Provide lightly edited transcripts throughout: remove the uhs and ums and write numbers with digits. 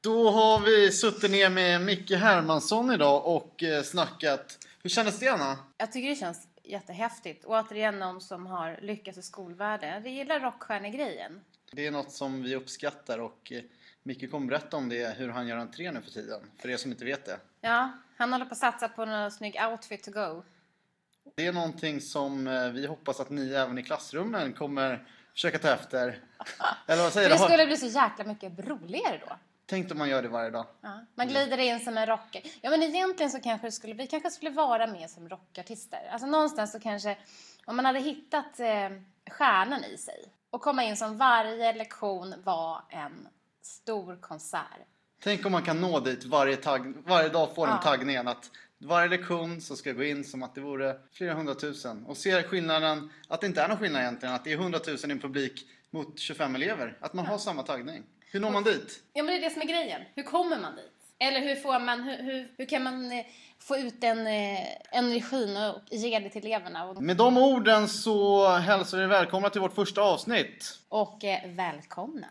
Då har vi suttit ner med Micke Hermansson idag och snackat. Hur kändes det, Anna? Jag tycker det känns jättehäftigt. Och återigen någon som har lyckats i skolvärlden. Jag gillar rockstjärnegrejen. Det är något som vi uppskattar och Micke kommer berätta om det, hur han gör entré nu för tiden. För er som inte vet det. Ja, han håller på att satsa på en snygg outfit to go. Det är någonting som vi hoppas att ni även i klassrummen kommer försöka ta efter. Eller vad säger du? För det skulle bli så jäkla mycket roligare då. Tänk om man gör det varje dag. Ja, man glider in som en rocker. Ja, men egentligen så kanske vi kanske skulle vara med som rockartister. Alltså någonstans så kanske, om man hade hittat stjärnan i sig. Och komma in som varje lektion var en stor konsert. Tänk om man kan nå dit varje dag får den taggningen att varje lektion så ska jag gå in som att det vore flera 100 000. Och se skillnaden, att det inte är någon skillnad egentligen. Att det är 100 000 i en publik mot 25 elever. Att man har samma taggning. Hur når man dit? Ja, men det är det som är grejen. Hur kommer man dit? Eller hur kan man få ut den energin och ge det till eleverna? Med de orden så hälsar vi välkomna till vårt första avsnitt. Och välkomna.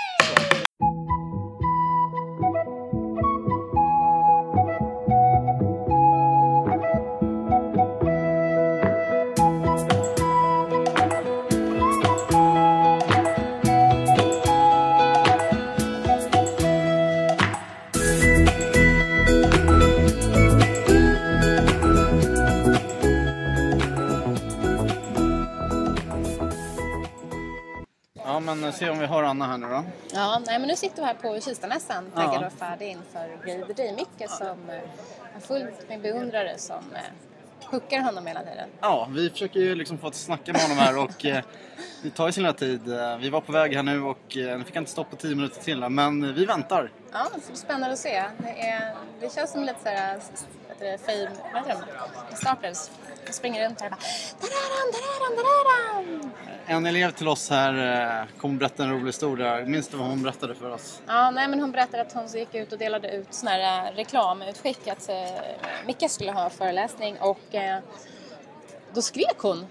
Ja, men se om vi har Anna här nu då. Ja, nej, men nu sitter vi här på Kistamässan, taggad och färdig inför Grave the Day. Micke som har fullt med beundrare som huckar honom hela tiden. Ja, vi försöker ju liksom få att snacka med honom här och det tar ju sin lilla tid. Vi var på väg här nu och nu fick jag inte stoppa 10 minuter till, men vi väntar. Ja, det är spännande att se. Det känns som lite såhär, fame, vad heter de? Starters. Jag springer runt här och bara, där är han! En elev till oss här kommer berätta en rolig historia. Minns du vad hon berättade för oss? Ja, nej, men hon berättade att hon gick ut och delade ut sån här reklamutskick att Micke skulle ha föreläsning och då skrek hon.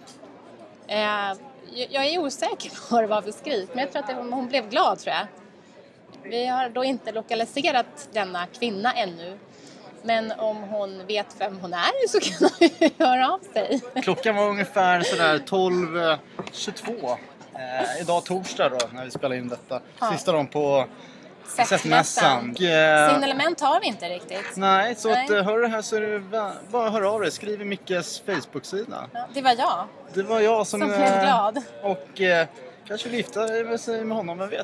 Jag är osäker på vad det var för skrik, men jag tror att hon blev glad, tror jag. Vi har då inte lokaliserat denna kvinna ännu. Men om hon vet vem hon är så kan hon höra av sig. Klockan var ungefär sådär 12:22. Idag torsdag då när vi spelar in detta. Sista dagen på Sättmässan. Signalement har vi inte riktigt. Nej, så att hör det här så är det bara hör av dig. Skriv i Mickes Facebook-sida. Ja, det var jag. Det var jag som blev glad. Och kanske lyfta sig med honom, vem vet.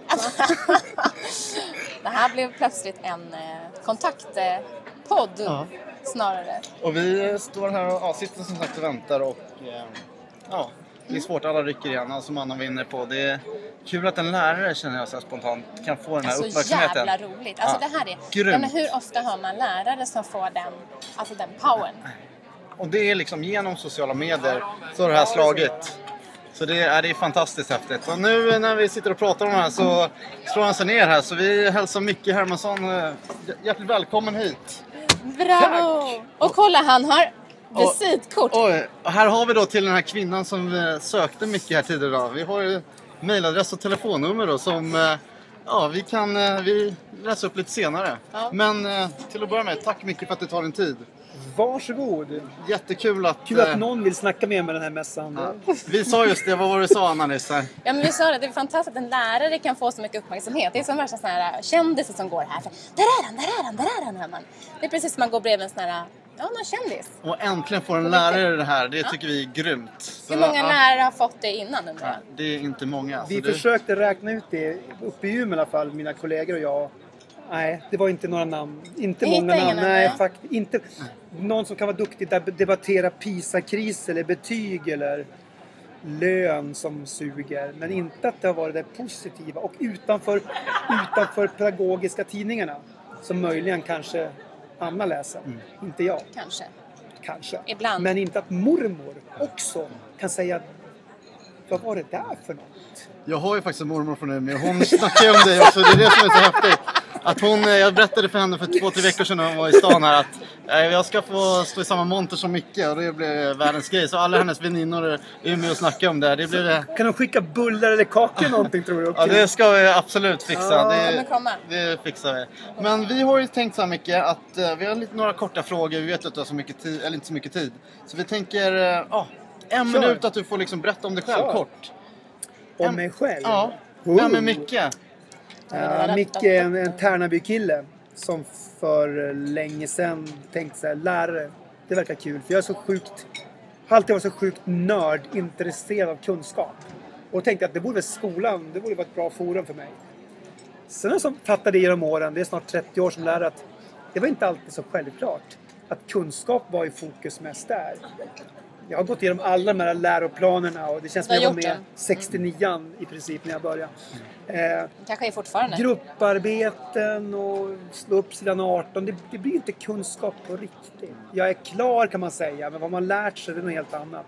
Det här blev plötsligt en kontaktpodd snarare. Och vi står här och sitter som sagt och väntar och det är svårt, alla rycker igen som Anna var inne på. Det är kul att en lärare, känner jag så spontant, kan få den här uppmärksamheten. Så jävla roligt. Alltså det här är, men hur ofta har man lärare som får den powern? Och det är liksom genom sociala medier så har det här slagit. Så det är fantastiskt häftigt. Och nu när vi sitter och pratar om det här så slår han sig ner här. Så vi hälsar Micke Hermansson hjärtligt välkommen hit. Bravo! Tack. Och kolla, han har visitkort. Och här har vi då till den här kvinnan som sökte Micke här tidigare idag. Vi har ju mejladress och telefonnummer då som vi läser upp lite senare. Ja. Men till att börja med, tack Micke för att du tar din tid. Varsågod. Jättekul att... Kul att någon vill snacka med den här mässan. Ja. Vi sa just det, vad var det du sa Anna nyss här? Ja, men vi sa det är fantastiskt att en lärare kan få så mycket uppmärksamhet. Det är som värsta sådana här kändisar som går här. Där är han. Det är precis som man går bredvid en sån här, någon kändis. Och äntligen får en lärare det här, det tycker vi är grymt. Så hur många lärare har fått det innan undrar jag? Det är inte många. Vi försökte räkna ut det uppe i Umeå i alla fall, mina kollegor och jag. Nej, det var inte några namn. Inte många namn. Nej, faktiskt inte. Någon som kan vara duktig att debattera PISA-kris eller betyg eller lön som suger. Men inte att det har varit det positiva. Och utanför pedagogiska tidningarna. Som möjligen kanske Anna läser. Inte jag. Kanske. Ibland. Men inte att mormor också kan säga vad var det där för något? Jag har ju faktiskt en mormor från Umeå. Hon snackar om dig också. Det är det som är så häftigt. Att jag berättade för henne för 2-3 veckor sedan när hon var i stan här att Jag ska få stå i samma monter som Micke och det blir världens grej. Så alla hennes väninnor är med och snackar om det. Kan de skicka bullar eller kakor någonting tror du? Ja, det ska vi absolut fixa. Det fixar vi. Men vi har ju tänkt så här mycket att vi har några korta frågor. Vi vet att du har så mycket tid, eller inte så mycket tid. Så vi tänker, en minut att du får liksom berätta om dig själv kort. Om mig själv? Ja. Vem är Micke? Micke är en Tärnaby-kille som för länge sedan tänkte så här, lärare, det verkar kul. För jag är så sjukt, har alltid varit så sjukt intresserad av kunskap. Och tänkte att det borde vara skolan, det borde vara ett bra forum för mig. Sen som fattade genom åren, det är snart 30 år som lärare, att det var inte alltid så självklart att kunskap var i fokus mest där. Jag har gått igenom alla de här läroplanerna och det känns som jag var med 69 i princip när jag började. Kanske är fortfarande. Grupparbeten och slå upp sidan 18. Det blir inte kunskap på riktigt. Jag är klar kan man säga, men vad man lärt sig det är något helt annat.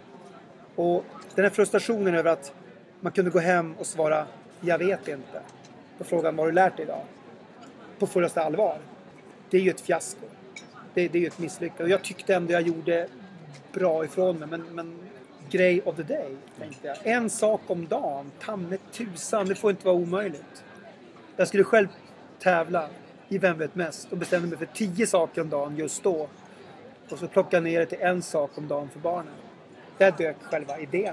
Och den här frustrationen över att man kunde gå hem och svara jag vet inte. På frågan vad har du lärt dig idag? På fullaste allvar. Det är ju ett fiasko. Det är ju ett misslyckande. Och jag tyckte ändå jag gjorde bra ifrån mig, men grej of the day tänkte jag. En sak om dagen, tamme tusan, det får inte vara omöjligt. Jag skulle själv tävla i Vem vet mest och bestämde mig för 10 saker om dagen just då. Och så plockade jag ner det till en sak om dagen för barnen. Där dök själva idén.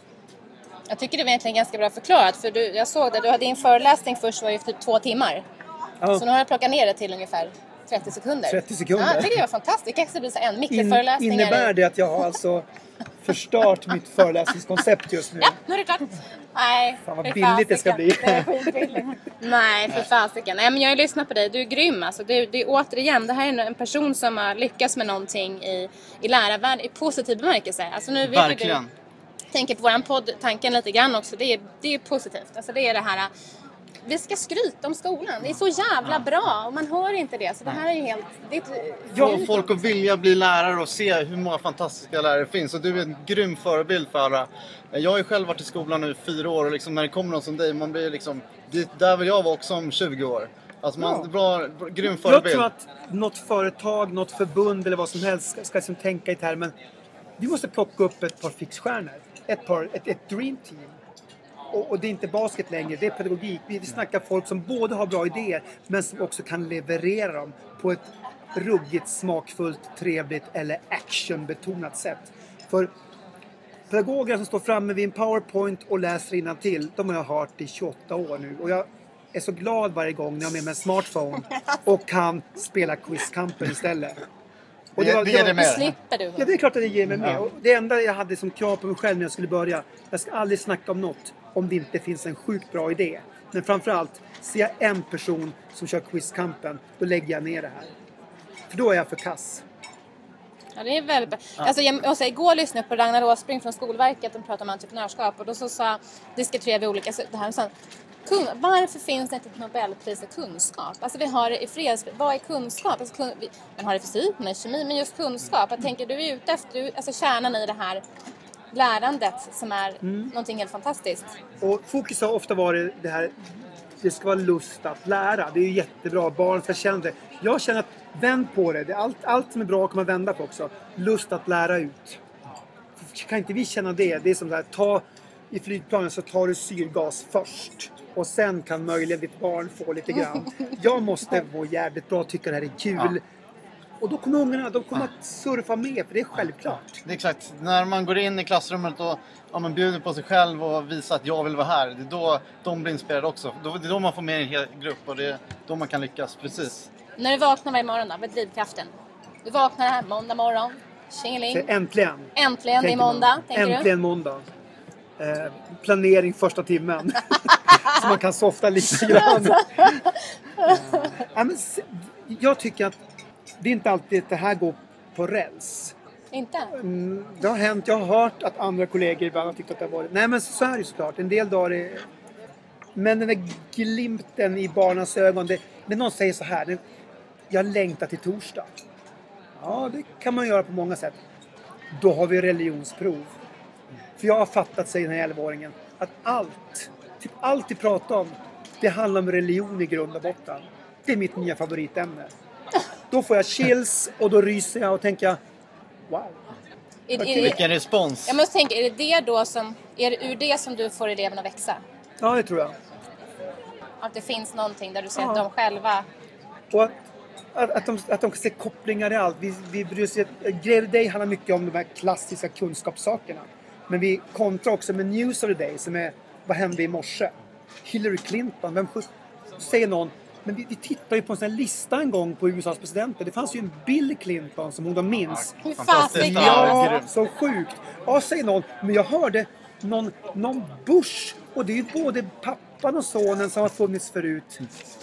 Jag tycker det var egentligen ganska bra förklarat, för jag såg det, du hade din föreläsning först var ju typ 2 timmar. Ja. Så nu har jag plockat ner det till ungefär 30 sekunder. 30 sekunder. Ja, jag tycker det var fantastiskt. Det kanske blir så en mikroföreläsning. Innebär det att jag har alltså förstört mitt föreläsningskoncept just nu? Ja, nu är det klart. Nej, fan vad billigt det ska bli. Det är skitbilligt. Nej, för fasiken. Nej, men jag har ju lyssnat på dig. Du är grym alltså. Det är återigen, det här är en person som har lyckats med någonting i lärarvärlden i positiv bemärkelse. Alltså nu vet verkligen. Du tänker på våran podd, tanken lite grann också. Det är positivt. Alltså det är det här, vi ska skryta om skolan. Det är så jävla bra och man hör inte det. Så det här är ju helt... Ja, folk att vilja bli lärare och se hur många fantastiska lärare det finns. Och du är en grym förebild för alla. Jag har ju själv varit i skolan nu i 4 år och liksom när det kommer någon som dig, man blir liksom... Där vill jag vara också om 20 år. Alltså man bra grym förebild. Jag tror att något företag, något förbund eller vad som helst ska liksom tänka i termen. Vi måste plocka upp ett par fixstjärnor. Ett dream team. Och det är inte basket längre, det är pedagogik. Vi snackar folk som både har bra idéer men som också kan leverera dem på ett ruggigt, smakfullt, trevligt eller actionbetonat sätt. För pedagoger som står framme vid en PowerPoint och läser innantill, de har jag hört i 28 år nu. Och jag är så glad varje gång när jag har med mig en smartphone och kan spela quizkampen istället. Och det slipper du. Ja, det är klart att det ger mig med. Och det enda jag hade som krav på mig själv när jag skulle börja, jag ska aldrig snacka om något om det inte finns en sjukt bra idé. Men framförallt, ser jag en person som kör quizkampen, då lägger jag ner det här. För då är jag för kass. Ja, det är väldigt bra. Alltså, igår lyssnade jag på Ragnar Åsbrink från Skolverket och pratade om entreprenörskap. Och då diskuterade vi olika... Det här, så, varför finns det inte ett Nobelpris i kunskap? Alltså vi har det i vad är kunskap? Alltså, man har det i fysik, man har det i kemi, men just kunskap. Jag tänker, du är ute efter alltså kärnan i det här lärandet som är någonting helt fantastiskt. Och fokus har ofta varit det här, det ska vara lust att lära. Det är ju jättebra, barn ska känna det. Jag känner att vänd på det. Allt som är bra kan man vända på också. Lust att lära ut. Kan inte vi känna det? Det är som att i flygplanen så tar du syrgas först. Och sen kan möjligen ditt barn få lite grann. Jag måste vara jävligt bra och tycka det här är kul. Ja. Och då kommer ungarna, de kommer att surfa med, för det är självklart. Det är exakt. När man går in i klassrummet och man bjuder på sig själv och visar att jag vill vara här. Det är då de blir inspirerade också. Det är då man får med en hel grupp och det är då man kan lyckas, precis. När du vaknar varje morgon då, vad är drivkraften? Du vaknar här måndag morgon, tjingeling. Äntligen. Äntligen, det är måndag, tänker du? Äntligen måndag. Planering första timmen. Så man kan softa lite grann. Jag tycker att det är inte alltid att det här går på räls. Inte? Det har hänt. Jag har hört att andra kollegor ibland har tyckt att det har varit... Nej, men så är det såklart. En del dagar är... Men den där glimten i barnens ögon. När någon säger så här. Jag längtar till torsdag. Ja, det kan man göra på många sätt. Då har vi religionsprov. För jag har fattat, säger den här 11-åringen, att allt vi pratar om, det handlar om religion i grund och botten. Det är mitt nya favoritämne. Då får jag chills och då ryser jag och tänker wow. Vilken respons. Jag måste tänka, är det ur det som du får eleverna växa? Ja, det tror jag. Att det finns någonting där du ser att de själva... Och att de kan se kopplingar i allt. Vi bryr oss. Grej of the Day handlar mycket om de här klassiska kunskapssakerna. Men vi kontrar också med News of the Day som är vad hände i morse? Hillary Clinton, säger någon. Men vi tittar ju på en sån här lista en gång på USAs presidenter. Det fanns ju en Bill Clinton som de minns. Hur fasiken? Ja, så sjukt. Ja, säger någon. Men jag hörde någon Bush. Och det är ju både pappan och sonen som har funnits förut.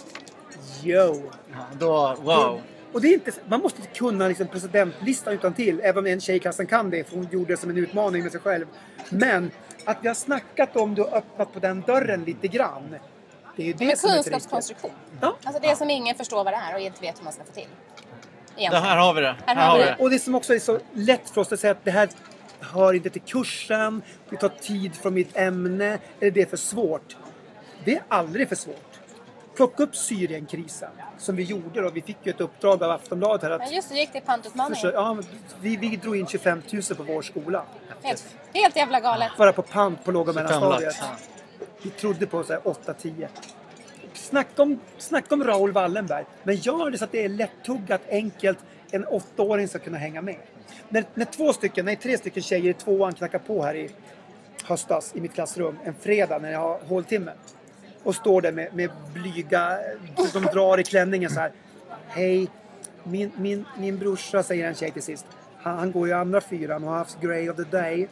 Yo. Wow. Och det är inte, man måste inte kunna liksom presidentlistan utan till. Även om en tjejklassen kan det. För hon gjorde det som en utmaning med sig själv. Men att vi har snackat om det och öppnat på den dörren lite grann. Det är ju det som är kunskapskonstruktion. Ja. Alltså det som ingen förstår vad det är och inte vet hur man ska få till. Det här har vi det. Här har vi det. Och det som också är så lätt för oss att säga att det här hör inte till kursen. Det tar tid från mitt ämne. Eller det är för svårt. Det är aldrig för svårt. Plocka upp Syrienkrisen som vi gjorde då. Vi fick ju ett uppdrag av Aftonbladet här att... Ja just det, gick det pantutmaningen. Ja, vi drog in 25 000 på vår skola. Helt jävla galet. Bara på pant på låg- och mellanstadiet. Vi trodde på så här 8-10. Snacka om Raoul Wallenberg. Men gör det så att det är lättuggat, enkelt. En 8-åring ska kunna hänga med. När 3 stycken tjejer i 2:an knackar på här i höstas i mitt klassrum. En fredag när jag har håltimme. Och står där med blyga, de drar i klänningen så här. Hej, min brorsa, säger en tjej till sist. Han går i andra 4:an och har haft Grey of the Day.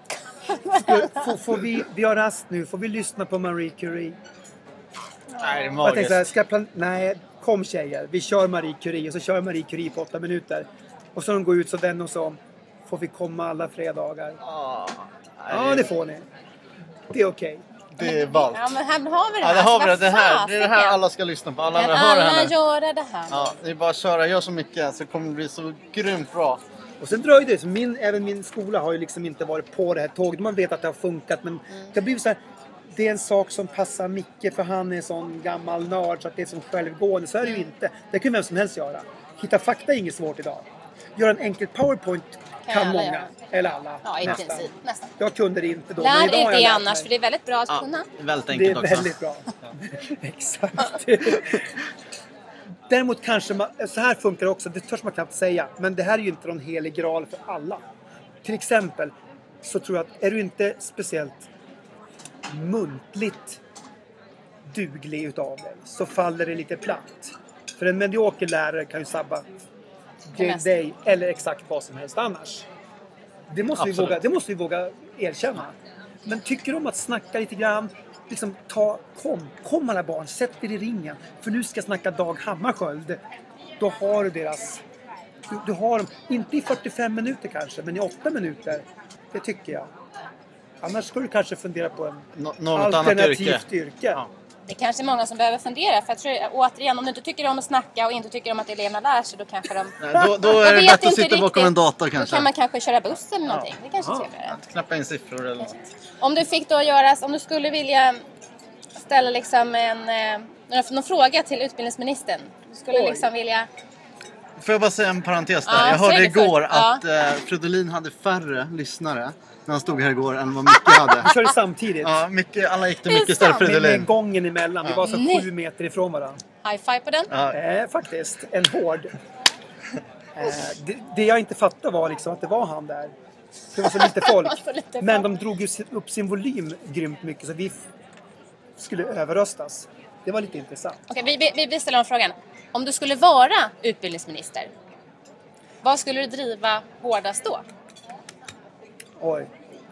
Får vi har rast nu, får vi lyssna på Marie Curie? Nej, det är jag tänkte så här, nej, kom tjejer, vi kör Marie Curie. Och så kör Marie Curie på 8 minuter. Och så de går ut så vänder de sig om. Får vi komma alla fredagar? Ja, det får ni. Det är okej. Det är ballt. Ja, men här har vi det Ja, här. det har vi det. Det är det här alla ska lyssna på. Alla göra det här. Ja, det är bara att köra. Gör så mycket så kommer det bli så grymt bra. Och sen dröjde det. Så även min skola har ju liksom inte varit på det här tåget. Man vet att det har funkat. Men det blir så här. Det är en sak som passar Micke. För han är en sån gammal nörd. Så att det är som självgående. Så är det ju inte. Det kan vem som helst göra. Hitta fakta är inget svårt idag. Göra en enkel PowerPoint kan många. Göra. Eller alla. Ja, i princip. Nästan. Jag kunde det inte då. Lär dig det annars. För det är väldigt bra att kunna. Väldigt enkelt också. Det är väldigt bra. Exakt. Däremot kanske så här funkar det också. Det törs man knappt säga. Men det här är ju inte någon helig graal för alla. Till exempel så tror jag att är du inte speciellt muntligt duglig utav dig så faller det lite platt. För en medioker lärare kan ju sabba dig eller exakt vad som helst annars. Det måste vi våga erkänna. Men tycker du om att snacka lite grann, liksom kom alla barn, sätt er i ringen. För nu ska jag snacka Dag Hammarskjöld. Då har du deras... Du har dem, inte i 45 minuter kanske, men i 8 minuter. Det tycker jag. Annars ska du kanske fundera på en alternativt yrke. Ja. Det är kanske många som behöver fundera. För jag tror, återigen, om du inte tycker om att snacka och inte tycker om att eleverna lär sig, då kanske de... Nej, då är det bättre att sitta bakom en dator kanske. Då kan man kanske köra buss eller någonting. Det kanske är trevligare. Knappa in siffror eller något. Om du fick då om du skulle vilja ställa liksom någon fråga till utbildningsministern. Du skulle liksom vilja... Får jag bara säga en parentes där? Ja, jag hörde igår att Fridolin hade färre lyssnare när han stod här igår än vad Micke hade. Vi körde samtidigt. Ja, alla gick till Micke istället för Fridolin. Med gången emellan. Vi var så 7 meter ifrån varandra. High five på den. Ja. Faktiskt. En hård. Det jag inte fattade var liksom att det var han där. Det var så lite folk. Men de drog ju upp sin volym grymt mycket. Så vi skulle överröstas. Det var lite intressant. Okej, vi ställer om frågan. Om du skulle vara utbildningsminister, vad skulle du driva hårdast då? Oj.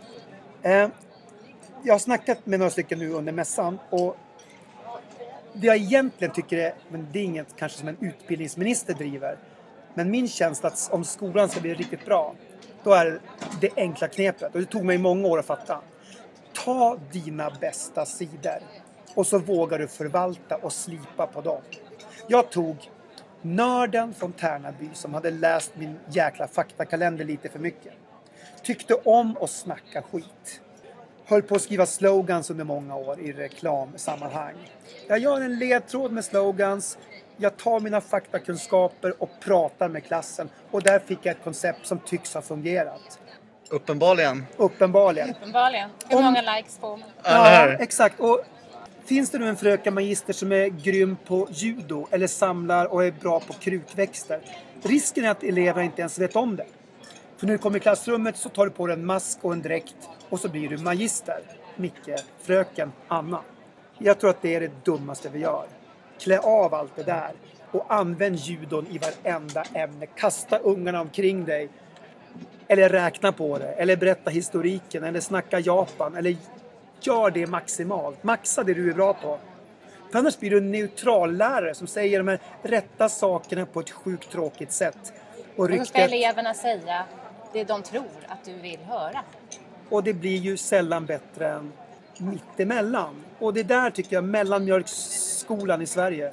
Jag har snackat med några stycken nu under mässan. Och det jag egentligen tycker är, men det är inget kanske som en utbildningsminister driver. Men min känsla att om skolan ska bli riktigt bra, då är det enkla knepet. Och det tog mig många år att fatta. Ta dina bästa sidor. Och så vågar du förvalta och slipa på dem. Jag tog nörden från Tärnaby som hade läst min jäkla faktakalender lite för mycket. Tyckte om att snacka skit. Höll på att skriva slogans under många år i reklamsammanhang. Jag gör en ledtråd med slogans. Jag tar mina faktakunskaper och pratar med klassen. Och där fick jag ett koncept som tycks ha fungerat. Uppenbarligen. Uppenbarligen. Hur många likes får man? Ja, exakt. Och finns det nu en fröken magister som är grym på judo eller samlar och är bra på krukväxter? Risken är att eleverna inte ens vet om det. För när du kommer i klassrummet så tar du på dig en mask och en dräkt och så blir du magister. Micke, fröken, Anna. Jag tror att det är det dummaste vi gör. Klä av allt det där och använd judon i varenda ämne. Kasta ungarna omkring dig. Eller räkna på det. Eller berätta historiken. Eller snacka Japan. Eller gör det maximalt. Maxa det du är bra på. För annars blir du en neutral lärare som säger de här rätta sakerna på ett sjukt tråkigt sätt. Och så ska eleverna säga det de tror att du vill höra. Och det blir ju sällan bättre än mittemellan. Och det där tycker jag mellanmjölksskolan i Sverige.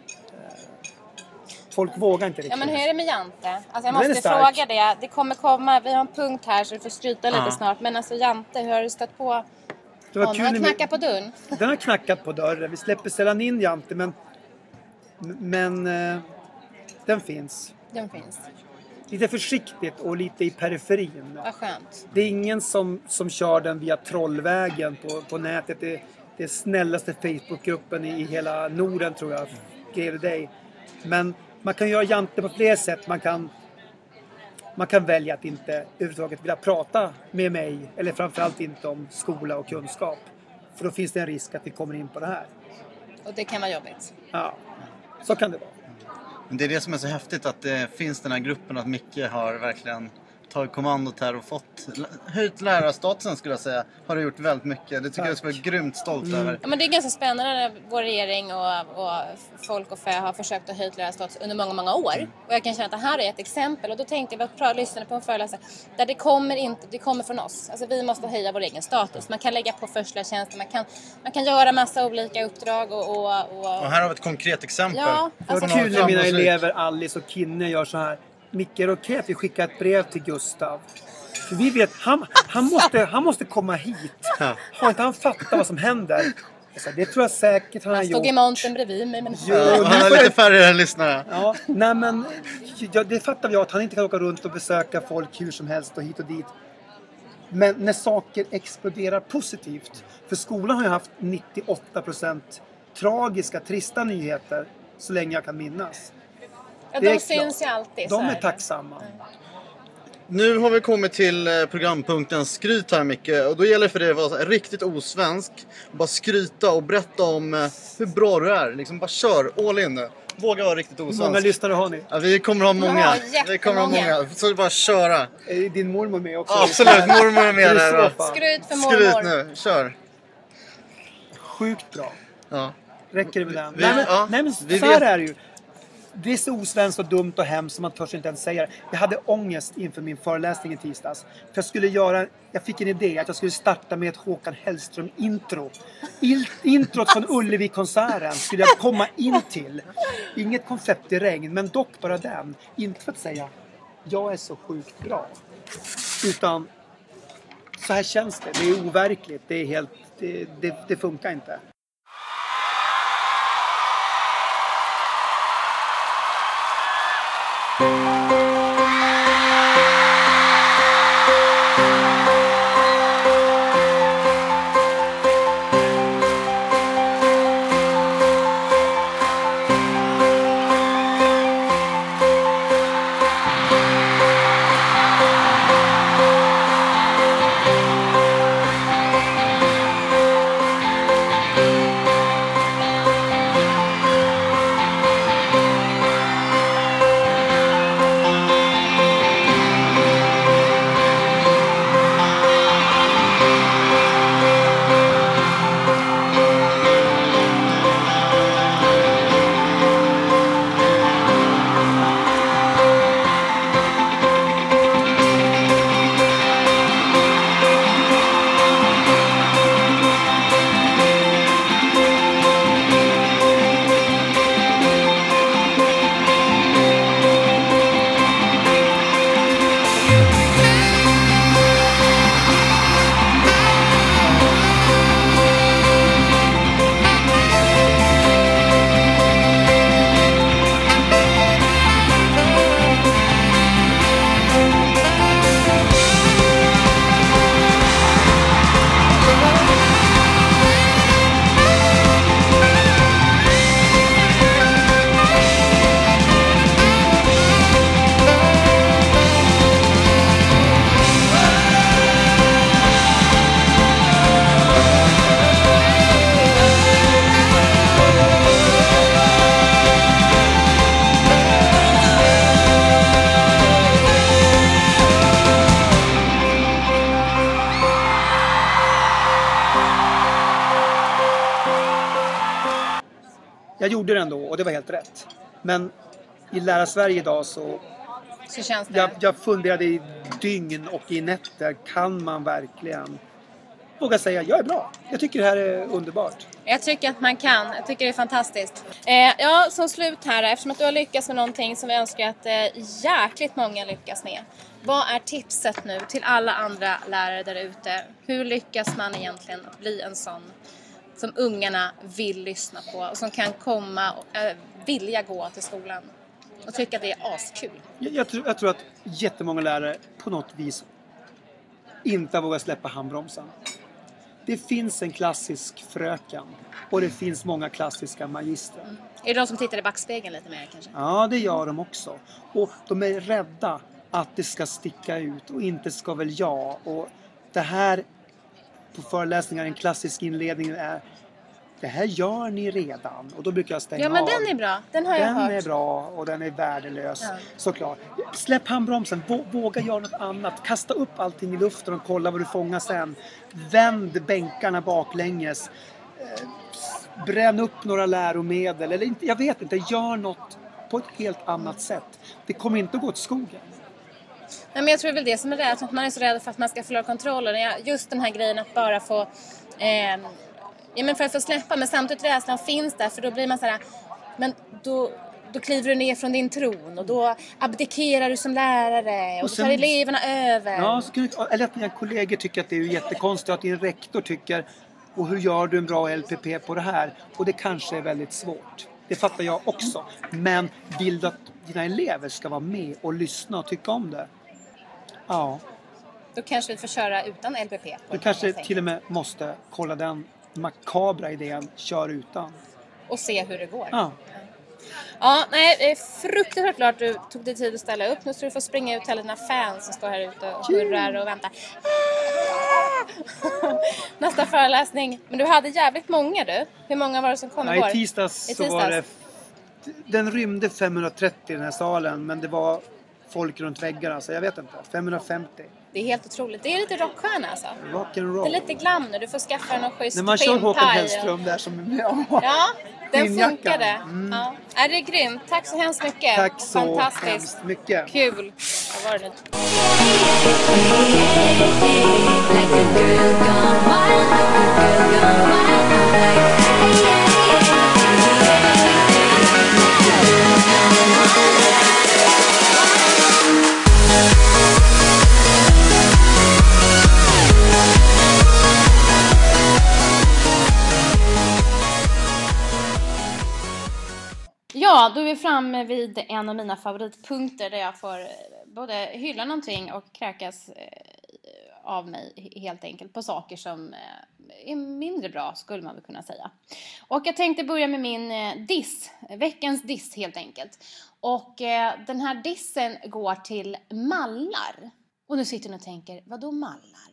Folk vågar inte riktigt. Ja, men hur är det med Jante? Alltså jag måste fråga det. Det kommer komma, vi har en punkt här så du får skryta lite snart. Men alltså Jante, hur har du stött på honom? Har han knackat på dörren? Den har knackat på dörren. Vi släpper sällan in Jante, men den finns. Den finns. Lite försiktigt och lite i periferin. Vad skönt. Det är ingen som kör den via trollvägen på nätet. Det är snällaste Facebookgruppen i hela Norden tror jag. Grejer dig. Men man kan göra Jante på fler sätt. Man kan välja att inte överhuvudtaget vilja prata med mig. Eller framförallt inte om skola och kunskap. För då finns det en risk att vi kommer in på det här. Och det kan vara jobbigt. Ja, så kan det vara. Det är det som är så häftigt att det finns den här gruppen, att Micke har verkligen tagit kommandot här och höjt lärarstatusen skulle jag säga. Har du gjort väldigt mycket. Det tycker jag ska vara grymt stolt över. Ja, men det är ganska spännande när vår regering och folk och fä har försökt att höja lärarstatus under många, många år. Och jag kan känna att det här är ett exempel. Och då tänkte jag att lyssnade på en föreläsare där det kommer från oss. Alltså vi måste höja vår egen status. Man kan lägga på första-tjänster. Man kan göra massa olika uppdrag och här har vi ett konkret exempel. Ja, alltså, kul när mina elever Alice och Kinne gör så här. Micke, är det okej att vi skickar ett brev till Gustav? För vi vet, han måste komma hit. Har inte han fattat vad som händer? Alltså, det tror jag säkert han har gjort. Han stod i montern bredvid mig. Men... han har lite färre lyssnare. Ja, nej men det fattar jag att han inte kan åka runt och besöka folk hur som helst och hit och dit. Men när saker exploderar positivt. För skolan har ju haft 98% tragiska, trista nyheter så länge jag kan minnas. Ja, de syns ju alltid. De är tacksamma. Nu har vi kommit till programpunkten skryt här Micke. Och då gäller det för dig att vara riktigt osvensk. Bara skryta och berätta om hur bra du är. Liksom bara kör all in nu. Våga vara riktigt osvensk. Hur många lyssnare har ni? Ja, vi kommer ha många. Vi kommer ha många. Så bara köra. Är din mormor med också? Absolut, mormor är med där. Skryt för mormor. Skryt nu, kör. Sjukt bra. Ja. Räcker det med den? Nej men så här är det ju. Det är så osvenskt och dumt och hemskt som man törs inte ens säga det. Jag hade ångest inför min föreläsning i tisdags. För jag fick en idé att jag skulle starta med ett Håkan Hellström-intro. Introt från Ullevi-konserten skulle jag komma in till. Inget konfettiregn, men dock bara den. Inte för att säga, jag är så sjukt bra. Utan, så här känns det. Det är overkligt. Det är helt, det funkar inte. Jag gjorde det ändå och det var helt rätt. Men i Lära Sverige idag så känns det. Jag funderade i dygn och i nätter. Kan man verkligen våga säga jag är bra? Jag tycker det här är underbart. Jag tycker att man kan. Jag tycker det är fantastiskt. Som slut här, eftersom att du har lyckats med någonting som vi önskar att jäkligt många lyckas med. Vad är tipset nu till alla andra lärare där ute? Hur lyckas man egentligen att bli en sån som ungarna vill lyssna på och som kan komma och vilja gå till skolan och tycka att det är askul? Jag tror att jättemånga lärare på något vis inte vågar släppa handbromsen. Det finns en klassisk fröken och det finns många klassiska magistrar. Är det de som tittar i backspegeln lite mer kanske? Ja, det gör de också. Och de är rädda att det ska sticka ut och inte ska väl jag. Och det här på föreläsningar, en klassisk inledning är det här gör ni redan. Och då brukar jag stänga av. Ja, men den är bra. Den har jag hört. Den är bra och den är värdelös. Ja. Såklart. Släpp handbromsen. Våga göra något annat. Kasta upp allting i luften och kolla vad du fångar sen. Vänd bänkarna baklänges. Bränn upp några läromedel. Eller inte, jag vet inte. Gör något på ett helt annat sätt. Det kommer inte att gå åt skogen. Nej, men jag tror väl det som är rädd. Att man är så rädd för att man ska förlora kontrollen. Just den här grejen att bara få... men för att få släppa, men samtidigt rädslan finns där, för då blir man så här, men då kliver du ner från din tron och då abdikerar du som lärare och sen, då tar eleverna över. Ja, eller att mina kollegor tycker att det är jättekonstigt att din rektor tycker, och hur gör du en bra LPP på det här? Och det kanske är väldigt svårt. Det fattar jag också. Men vill du att dina elever ska vara med och lyssna och tycka om det? Ja. Då kanske vi får köra utan LPP. Du kanske till och med måste kolla den makabra idén, kör utan. Och se hur det går. Ja. Ja, nej, det är fruktansvärt klart du tog dig tid att ställa upp. Nu ska du få springa ut till alla dina fans som står här ute och hurrar och väntar. Nästa föreläsning. Men du hade jävligt många du. Hur många var det som kom igår? I tisdags så var det... Den rymde 530 i den här salen, men det var folk runt väggarna, så jag vet inte. 550. Det är helt otroligt. Det är lite rockstjärna alltså. Rock'n'roll. Det är lite glam nu. Du får skaffa någon schysst när man kör Håkan Hellström där som är med. Ja, den funkade. Ja. Är det grymt. Tack så hemskt mycket. Tack så fantastiskt hemskt mycket. Kul. Vad var det nu? Ja, då är vi framme vid en av mina favoritpunkter där jag får både hylla någonting och kräkas av mig helt enkelt på saker som är mindre bra, skulle man väl kunna säga. Och jag tänkte börja med min diss, veckans diss helt enkelt. Och den här dissen går till mallar. Och nu sitter ni och tänker, vadå mallar?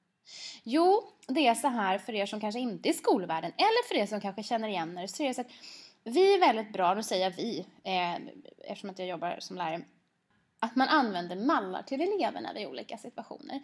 Jo, det är så här för er som kanske inte är i skolvärlden, eller för er som kanske känner igen er, så är det så att vi är väldigt bra, nu säger jag vi, eftersom att jag jobbar som lärare, att man använder mallar till eleverna i olika situationer.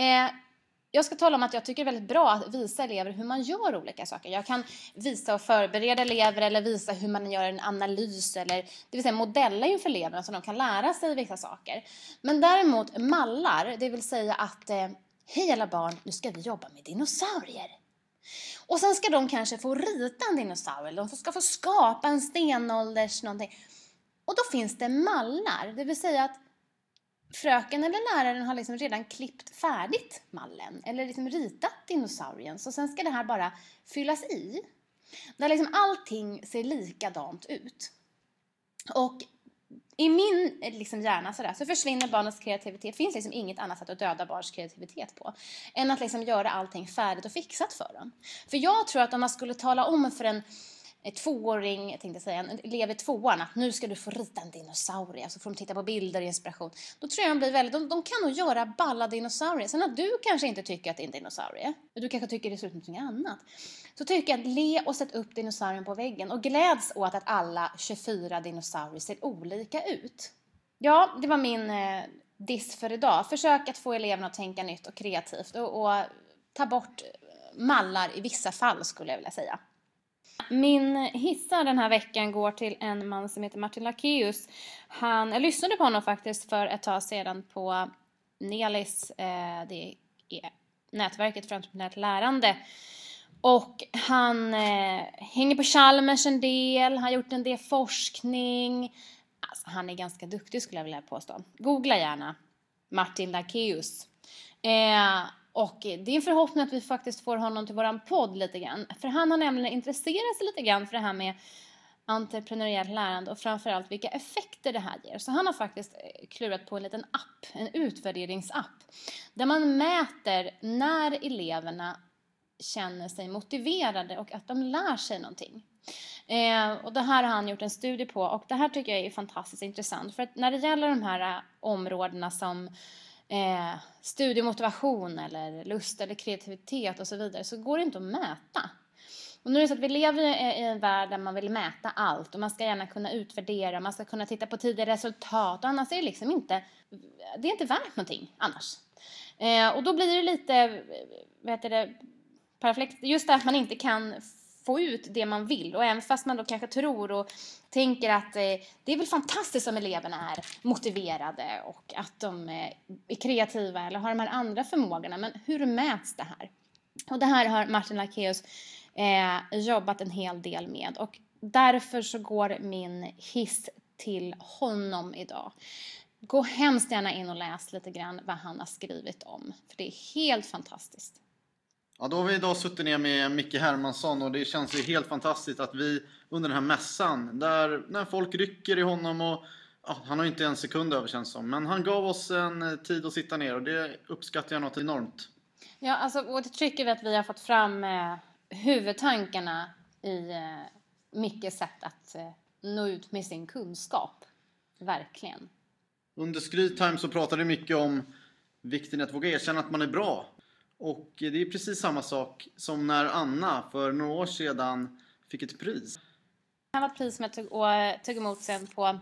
Jag ska tala om att jag tycker det är väldigt bra att visa elever hur man gör olika saker. Jag kan visa och förbereda elever eller visa hur man gör en analys, eller det vill säga modella inför eleverna så de kan lära sig vissa saker. Men däremot mallar, det vill säga att hej alla barn, nu ska vi jobba med dinosaurier. Och sen ska de kanske få rita en dinosaurie. De ska få skapa en stenålders någonting. Och då finns det mallar. Det vill säga att fröken eller läraren har liksom redan klippt färdigt mallen. Eller liksom ritat dinosaurien. Så sen ska det här bara fyllas i. Där liksom allting ser likadant ut. Och i min liksom hjärna så försvinner barnets kreativitet. Det finns liksom inget annat sätt att döda barns kreativitet på än att liksom göra allting färdigt och fixat för dem. För jag tror att om man skulle tala om för en tvååring, jag tänkte säga, en elev i tvåan, att nu ska du få rita en dinosaurie, så får de titta på bilder och inspiration. Då tror jag de blir väldigt, de kan nog göra balla dinosaurier. Sen att du kanske inte tycker att det är en dinosaurie, du kanske tycker det ser ut som något annat. Så tycker jag att le och sätt upp dinosaurien på väggen och gläds åt att alla 24 dinosaurier ser olika ut. Ja, det var min diss för idag. Försök att få eleverna att tänka nytt och kreativt och ta bort mallar i vissa fall, skulle jag vilja säga. Min hissa den här veckan går till en man som heter Martin Lackeus. Jag lyssnade på honom faktiskt för ett tag sedan på Nelis, det är nätverket för entreprenöriellt lärande. Och han hänger på Chalmers en del, han har gjort en del forskning. Alltså, han är ganska duktig skulle jag vilja påstå. Googla gärna Martin Lackeus. Och det är en förhoppning att vi faktiskt får honom till våran podd lite grann. För han har nämligen intresserat sig lite grann för det här med entreprenöriellt lärande och framförallt vilka effekter det här ger. Så han har faktiskt klurat på en liten app, en utvärderingsapp. Där man mäter när eleverna känner sig motiverade och att de lär sig någonting. Och det här har han gjort en studie på och det här tycker jag är fantastiskt intressant. För att när det gäller de här områdena som studiemotivation eller lust eller kreativitet och så vidare så går det inte att mäta. Och nu är det så att vi lever i en värld där man vill mäta allt och man ska gärna kunna utvärdera, man ska kunna titta på tidigare resultat och annars är det liksom inte, det är inte värt någonting annars. Och då blir det lite, perfekt, just att man inte kan få ut det man vill och även fast man då kanske tror och tänker att det är väl fantastiskt om eleverna är motiverade och att de är kreativa eller har de här andra förmågorna, men hur mäts det här? Och det här har Martin Lackeus jobbat en hel del med och därför så går min hiss till honom idag. Gå hemskt gärna in och läs lite grann vad han har skrivit om, för det är helt fantastiskt. Ja, då har vi idag suttit ner med Micke Hermansson och det känns ju helt fantastiskt att vi under den här mässan, där när folk rycker i honom och han har inte en sekund över känns som, men han gav oss en tid att sitta ner och det uppskattar jag något enormt. Ja, alltså, och det tycker vi att vi har fått fram huvudtankarna i Mickes sätt att nå ut med sin kunskap. Verkligen. Under Skryttime så pratade mycket om vikten att våga erkänna att man är bra. Och det är precis samma sak som när Anna för några år sedan fick ett pris. Det var ett pris som jag tog emot sen på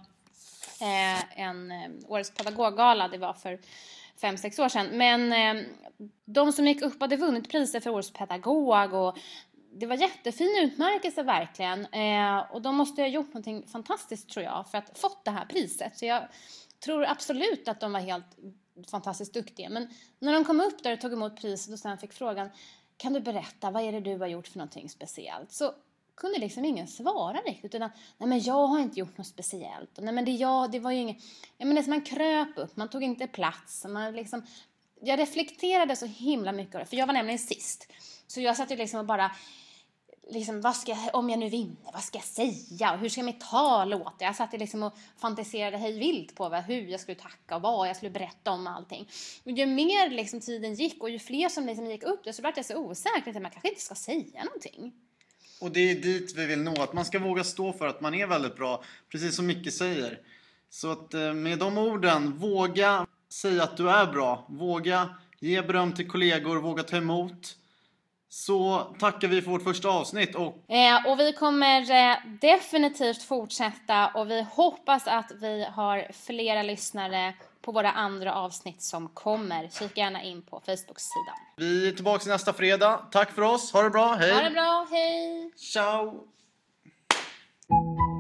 en årets pedagoggala. Det var för 5-6 år sedan. Men de som gick upp hade vunnit priser för årets pedagog och det var jättefin utmärkelse verkligen. Och de måste ha gjort någonting fantastiskt tror jag för att fått det här priset. Så jag tror absolut att de var helt fantastiskt duktiga. Men när de kom upp där och tog emot priset och sen fick frågan, kan du berätta vad är det du har gjort för någonting speciellt? Så kunde liksom ingen svara riktigt. Utan, nej men jag har inte gjort något speciellt. Och, nej men det var ju inget. Ja, men det som man kröp upp, man tog inte plats. Man liksom, jag reflekterade så himla mycket av det. För jag var nämligen sist. Så jag satt ju liksom och bara, liksom, om jag nu vinner, vad ska jag säga? Och hur ska mitt tal låta? Jag satt liksom och fantiserade hej vilt på hur jag skulle tacka och vad jag skulle berätta om allting. Och ju mer liksom tiden gick och ju fler som liksom gick upp det så blev jag så osäker att man kanske inte ska säga någonting. Och det är dit vi vill nå, att man ska våga stå för att man är väldigt bra, precis som Micke säger. Så att med de orden, våga säga att du är bra, våga ge beröm till kollegor, våga ta emot. Så tackar vi för vårt första avsnitt. Och vi kommer definitivt fortsätta och vi hoppas att vi har flera lyssnare på våra andra avsnitt som kommer. Kika gärna in på Facebook-sidan. Vi är tillbaka nästa fredag. Tack för oss. Ha det bra. Hej. Ha det bra. Hej. Ciao.